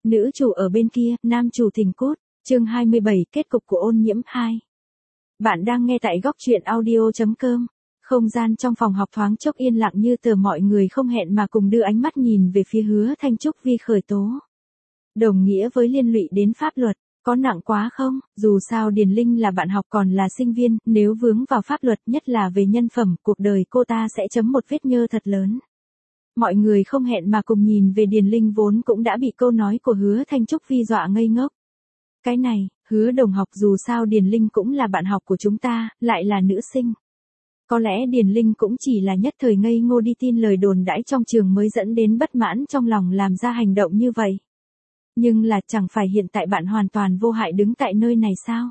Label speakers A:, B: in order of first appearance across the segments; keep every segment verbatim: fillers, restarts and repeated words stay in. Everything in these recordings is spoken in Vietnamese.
A: Nữ chủ ở bên kia, nam chủ thình cốt, chương hai mươi bảy, kết cục của Ôn Nhiễm hai. Bạn đang nghe tại góc truyện audio chấm com. Không gian trong phòng học thoáng chốc yên lặng như tờ, mọi người không hẹn mà cùng đưa ánh mắt nhìn về phía Hứa Thanh Trúc Vi khởi tố. Đồng nghĩa với liên lụy đến pháp luật, có nặng quá không? Dù sao Điền Linh là bạn học còn là sinh viên, nếu vướng vào pháp luật nhất là về nhân phẩm, cuộc đời cô ta sẽ chấm một vết nhơ thật lớn. Mọi người không hẹn mà cùng nhìn về Điền Linh vốn cũng đã bị câu nói của Hứa Thanh Trúc Vi dọa ngây ngốc. Cái này, Hứa đồng học, dù sao Điền Linh cũng là bạn học của chúng ta, lại là nữ sinh. Có lẽ Điền Linh cũng chỉ là nhất thời ngây ngô đi tin lời đồn đãi trong trường mới dẫn đến bất mãn trong lòng làm ra hành động như vậy. Nhưng là chẳng phải hiện tại bạn hoàn toàn vô hại đứng tại nơi này sao?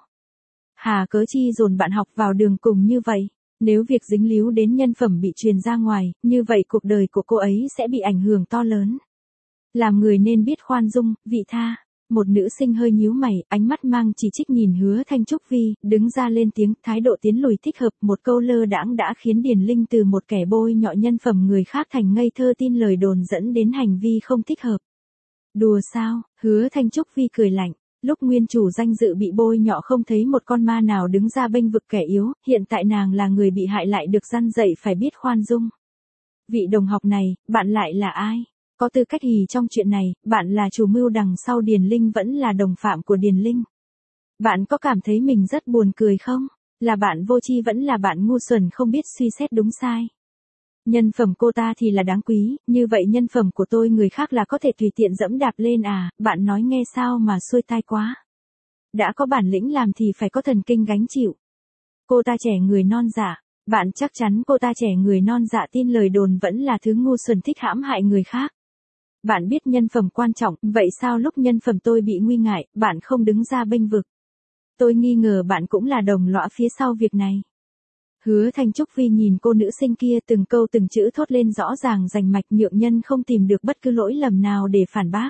A: Hà cớ chi dồn bạn học vào đường cùng như vậy? Nếu việc dính líu đến nhân phẩm bị truyền ra ngoài, như vậy cuộc đời của cô ấy sẽ bị ảnh hưởng to lớn. Làm người nên biết khoan dung, vị tha. Một nữ sinh hơi nhíu mày, ánh mắt mang chỉ trích nhìn Hứa Thanh Trúc Vi, đứng ra lên tiếng, thái độ tiến lùi thích hợp, một câu lơ đãng đã khiến Điền Linh từ một kẻ bôi nhọ nhân phẩm người khác thành ngây thơ tin lời đồn dẫn đến hành vi không thích hợp. Đùa sao? Hứa Thanh Trúc Vi cười lạnh. Lúc nguyên chủ danh dự bị bôi nhọ không thấy một con ma nào đứng ra bênh vực kẻ yếu, hiện tại nàng là người bị hại lại được răn dạy phải biết khoan dung. Vị đồng học này, bạn lại là ai? Có tư cách gì trong chuyện này? Bạn là chủ mưu đằng sau Điền Linh vẫn là đồng phạm của Điền Linh. Bạn có cảm thấy mình rất buồn cười không? Là bạn vô tri vẫn là bạn ngu xuẩn không biết suy xét đúng sai? Nhân phẩm cô ta thì là đáng quý, như vậy nhân phẩm của tôi người khác là có thể tùy tiện dẫm đạp lên à? Bạn nói nghe sao mà xuôi tai quá. Đã có bản lĩnh làm thì phải có thần kinh gánh chịu. Cô ta trẻ người non dạ, bạn chắc chắn cô ta trẻ người non dạ tin lời đồn vẫn là thứ ngu xuẩn thích hãm hại người khác. Bạn biết nhân phẩm quan trọng, vậy sao lúc nhân phẩm tôi bị nguy ngại, bạn không đứng ra bênh vực? Tôi nghi ngờ bạn cũng là đồng lõa phía sau việc này. Hứa Thanh Trúc Vi nhìn cô nữ sinh kia từng câu từng chữ thốt lên rõ ràng rành mạch, nhượng nhân không tìm được bất cứ lỗi lầm nào để phản bác.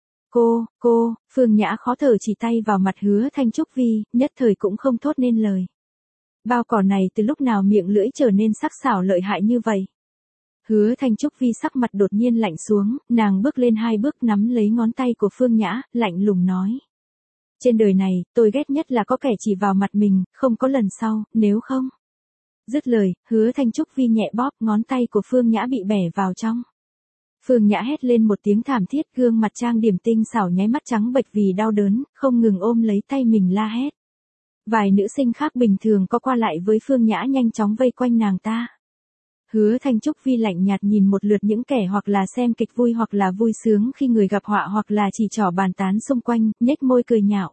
A: Cô, cô, Phương Nhã khó thở chỉ tay vào mặt Hứa Thanh Trúc Vi, nhất thời cũng không thốt nên lời. Bao cỏ này từ lúc nào miệng lưỡi trở nên sắc sảo lợi hại như vậy? Hứa Thanh Trúc Vi sắc mặt đột nhiên lạnh xuống, nàng bước lên hai bước nắm lấy ngón tay của Phương Nhã, lạnh lùng nói. Trên đời này, tôi ghét nhất là có kẻ chỉ vào mặt mình, không có lần sau, nếu không. Dứt lời, Hứa Thanh Trúc Vi nhẹ bóp, ngón tay của Phương Nhã bị bẻ vào trong. Phương Nhã hét lên một tiếng thảm thiết, gương mặt trang điểm tinh xảo nháy mắt trắng bệch vì đau đớn, không ngừng ôm lấy tay mình la hét. Vài nữ sinh khác bình thường có qua lại với Phương Nhã nhanh chóng vây quanh nàng ta. Hứa Thanh Trúc Vi lạnh nhạt nhìn một lượt những kẻ hoặc là xem kịch vui hoặc là vui sướng khi người gặp họa hoặc là chỉ trỏ bàn tán xung quanh, nhếch môi cười nhạo.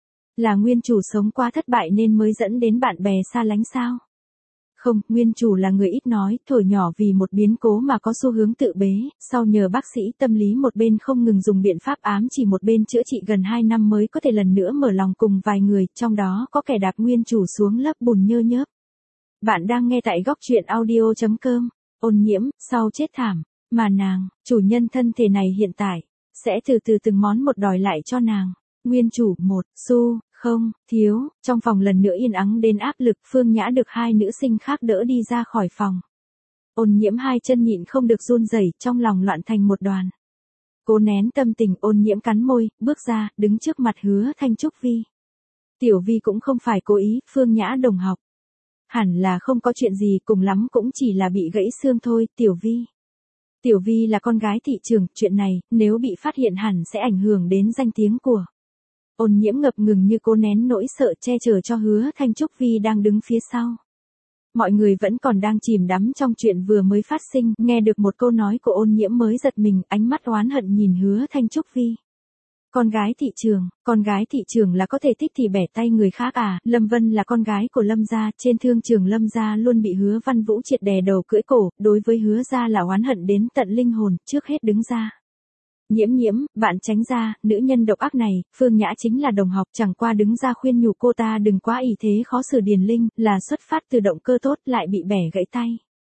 A: Là nguyên chủ sống quá thất bại nên mới dẫn đến bạn bè xa lánh sao? Không, nguyên chủ là người ít nói, thổi nhỏ vì một biến cố mà có xu hướng tự bế, sau nhờ bác sĩ tâm lý một bên không ngừng dùng biện pháp ám chỉ một bên chữa trị gần hai năm mới có thể lần nữa mở lòng cùng vài người, trong đó có kẻ đạp nguyên chủ xuống lớp bùn nhơ nhớp. Bạn đang nghe tại góc truyện audio chấm com. Ôn Nhiễm, sau chết thảm, mà nàng, chủ nhân thân thể này hiện tại, sẽ từ từ từng món một đòi lại cho nàng. Nguyên chủ, một xu, không, thiếu, trong phòng lần nữa yên ắng đến áp lực, Phương Nhã được hai nữ sinh khác đỡ đi ra khỏi phòng. Ôn Nhiễm hai chân nhịn không được run rẩy, trong lòng loạn thành một đoàn. Cố nén tâm tình, Ôn Nhiễm cắn môi, bước ra, đứng trước mặt Hứa Thanh Trúc Vi. Tiểu Vi cũng không phải cố ý, Phương Nhã đồng học. Hẳn là không có chuyện gì, cùng lắm cũng chỉ là bị gãy xương thôi, Tiểu Vi. Tiểu Vi là con gái thị trường, chuyện này, nếu bị phát hiện hẳn sẽ ảnh hưởng đến danh tiếng của. Ôn Nhiễm ngập ngừng như cố nén nỗi sợ che chở cho Hứa Thanh Trúc Vi đang đứng phía sau. Mọi người vẫn còn đang chìm đắm trong chuyện vừa mới phát sinh, nghe được một câu nói của Ôn Nhiễm mới giật mình, ánh mắt oán hận nhìn Hứa Thanh Trúc Vi. Con gái thị trường, con gái thị trường là có thể thích thì bẻ tay người khác à? Lâm Vân là con gái của Lâm gia, trên thương trường Lâm gia luôn bị Hứa Văn Vũ triệt đè đầu cưỡi cổ, đối với Hứa gia là oán hận đến tận linh hồn, trước hết đứng ra. Nhiễm Nhiễm, bạn tránh ra, nữ nhân độc ác này, Phương Nhã chính là đồng học, chẳng qua đứng ra khuyên nhủ cô ta đừng quá ỷ thế khó xử Điền Linh, là xuất phát từ động cơ tốt lại bị bẻ gãy tay.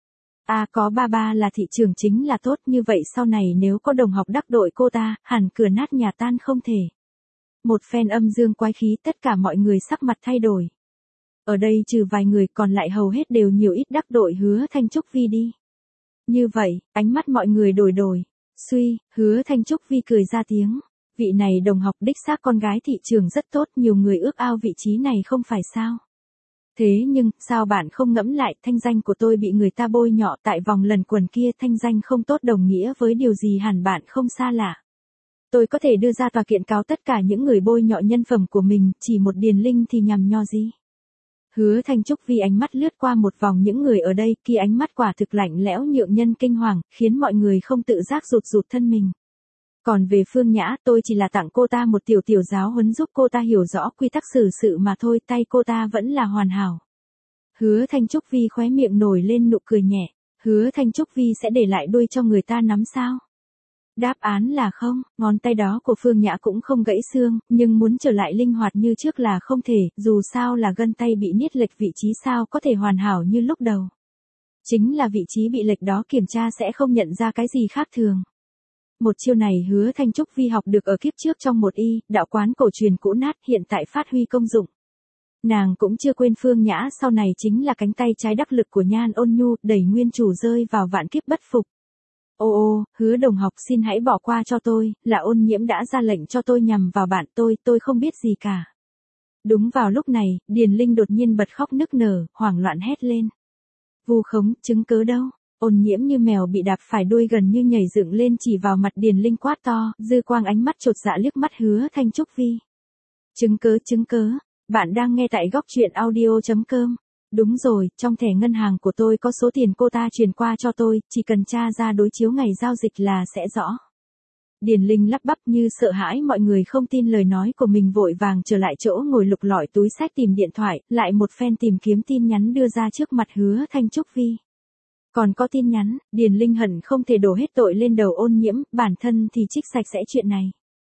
A: À có ba ba là thị trường chính là tốt, như vậy sau này nếu có đồng học đắc tội cô ta, hẳn cửa nát nhà tan không thể. Một phen âm dương quái khí, tất cả mọi người sắc mặt thay đổi. Ở đây trừ vài người còn lại hầu hết đều nhiều ít đắc tội Hứa Thanh Trúc Vi đi. Như vậy, ánh mắt mọi người đổi đổi. Suy, Hứa Thanh Trúc Vi cười ra tiếng. Vị này đồng học đích xác con gái thị trường rất tốt, nhiều người ước ao vị trí này không phải sao. Thế nhưng, sao bạn không ngẫm lại, thanh danh của tôi bị người ta bôi nhọ tại vòng lần quần kia, thanh danh không tốt đồng nghĩa với điều gì hẳn bạn không xa lạ. Tôi có thể đưa ra tòa kiện cáo tất cả những người bôi nhọ nhân phẩm của mình, chỉ một Điền Linh thì nhằm nho gì. Hứa Thanh Trúc Vi ánh mắt lướt qua một vòng những người ở đây, kia ánh mắt quả thực lạnh lẽo nhượng nhân kinh hoàng, khiến mọi người không tự giác rụt rụt thân mình. Còn về Phương Nhã, tôi chỉ là tặng cô ta một tiểu tiểu giáo huấn giúp cô ta hiểu rõ quy tắc xử sự mà thôi, tay cô ta vẫn là hoàn hảo. Hứa Thanh Trúc Vi khóe miệng nổi lên nụ cười nhẹ, Hứa Thanh Trúc Vi sẽ để lại đuôi cho người ta nắm sao? Đáp án là không, ngón tay đó của Phương Nhã cũng không gãy xương, nhưng muốn trở lại linh hoạt như trước là không thể, dù sao là gân tay bị niết lệch vị trí sao có thể hoàn hảo như lúc đầu. Chính là vị trí bị lệch đó kiểm tra sẽ không nhận ra cái gì khác thường. Một chiêu này Hứa Thanh Trúc Vi học được ở kiếp trước trong một y, đạo quán cổ truyền cũ nát hiện tại phát huy công dụng. Nàng cũng chưa quên Phương Nhã sau này chính là cánh tay trái đắc lực của Nhan Ôn Nhu, đẩy nguyên chủ rơi vào vạn kiếp bất phục. Ô ô, Hứa đồng học xin hãy bỏ qua cho tôi, là Ôn Nhiễm đã ra lệnh cho tôi nhằm vào bạn tôi, tôi không biết gì cả. Đúng vào lúc này, Điền Linh đột nhiên bật khóc nức nở, hoảng loạn hét lên. Vu khống, chứng cớ đâu? Ôn Nhiễm như mèo bị đạp phải đuôi gần như nhảy dựng lên chỉ vào mặt Điền Linh quát to, dư quang ánh mắt chột dạ liếc mắt Hứa Thanh Trúc Vi. Chứng cớ chứng cớ, bạn đang nghe tại góc truyện audio chấm com. Đúng rồi, trong thẻ ngân hàng của tôi có số tiền cô ta truyền qua cho tôi, chỉ cần tra ra đối chiếu ngày giao dịch là sẽ rõ. Điền Linh lắp bắp như sợ hãi mọi người không tin lời nói của mình vội vàng trở lại chỗ ngồi lục lọi túi xách tìm điện thoại, lại một phen tìm kiếm tin nhắn đưa ra trước mặt Hứa Thanh Trúc Vi. Còn có tin nhắn, Điền Linh hận không thể đổ hết tội lên đầu Ôn Nhiễm, bản thân thì trích sạch sẽ chuyện này.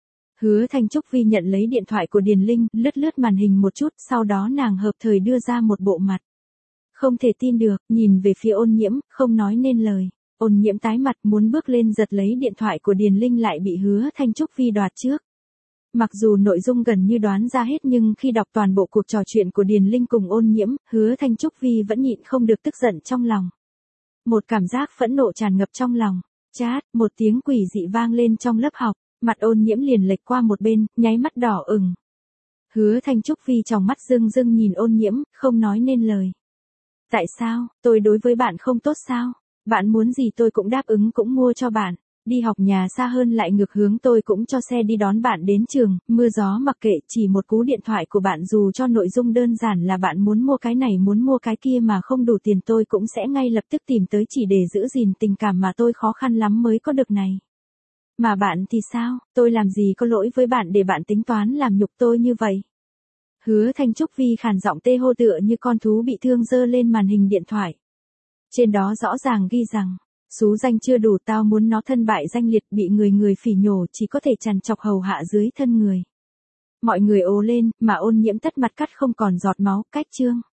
A: Hứa Thanh Trúc Vi nhận lấy điện thoại của Điền Linh, lướt lướt màn hình một chút, sau đó nàng hợp thời đưa ra một bộ mặt. Không thể tin được, nhìn về phía Ôn Nhiễm, không nói nên lời. Ôn Nhiễm tái mặt muốn bước lên giật lấy điện thoại của Điền Linh lại bị Hứa Thanh Trúc Vi đoạt trước. Mặc dù nội dung gần như đoán ra hết nhưng khi đọc toàn bộ cuộc trò chuyện của Điền Linh cùng Ôn Nhiễm, Hứa Thanh Trúc Vi vẫn nhịn không được tức giận trong lòng. Một cảm giác phẫn nộ tràn ngập trong lòng. Chát, một tiếng quỷ dị vang lên trong lớp học, mặt Ôn Nhiễm liền lệch qua một bên, nháy mắt đỏ ửng. Hứa Thanh Trúc Vi trong mắt rưng rưng nhìn Ôn Nhiễm, không nói nên lời. Tại sao, tôi đối với bạn không tốt sao? Bạn muốn gì tôi cũng đáp ứng cũng mua cho bạn. Đi học nhà xa hơn lại ngược hướng tôi cũng cho xe đi đón bạn đến trường, mưa gió mặc kệ, chỉ một cú điện thoại của bạn dù cho nội dung đơn giản là bạn muốn mua cái này muốn mua cái kia mà không đủ tiền tôi cũng sẽ ngay lập tức tìm tới chỉ để giữ gìn tình cảm mà tôi khó khăn lắm mới có được này. Mà bạn thì sao, tôi làm gì có lỗi với bạn để bạn tính toán làm nhục tôi như vậy? Hứa Thanh Trúc Vi khàn giọng tê hô tựa như con thú bị thương giơ lên màn hình điện thoại. Trên đó rõ ràng ghi rằng, xú danh chưa đủ tao muốn nó thân bại danh liệt bị người người phỉ nhổ chỉ có thể trằn trọc hầu hạ dưới thân người. Mọi người ồ lên, mà Ôn Nhiễm tất mặt cắt không còn giọt máu, cách chương.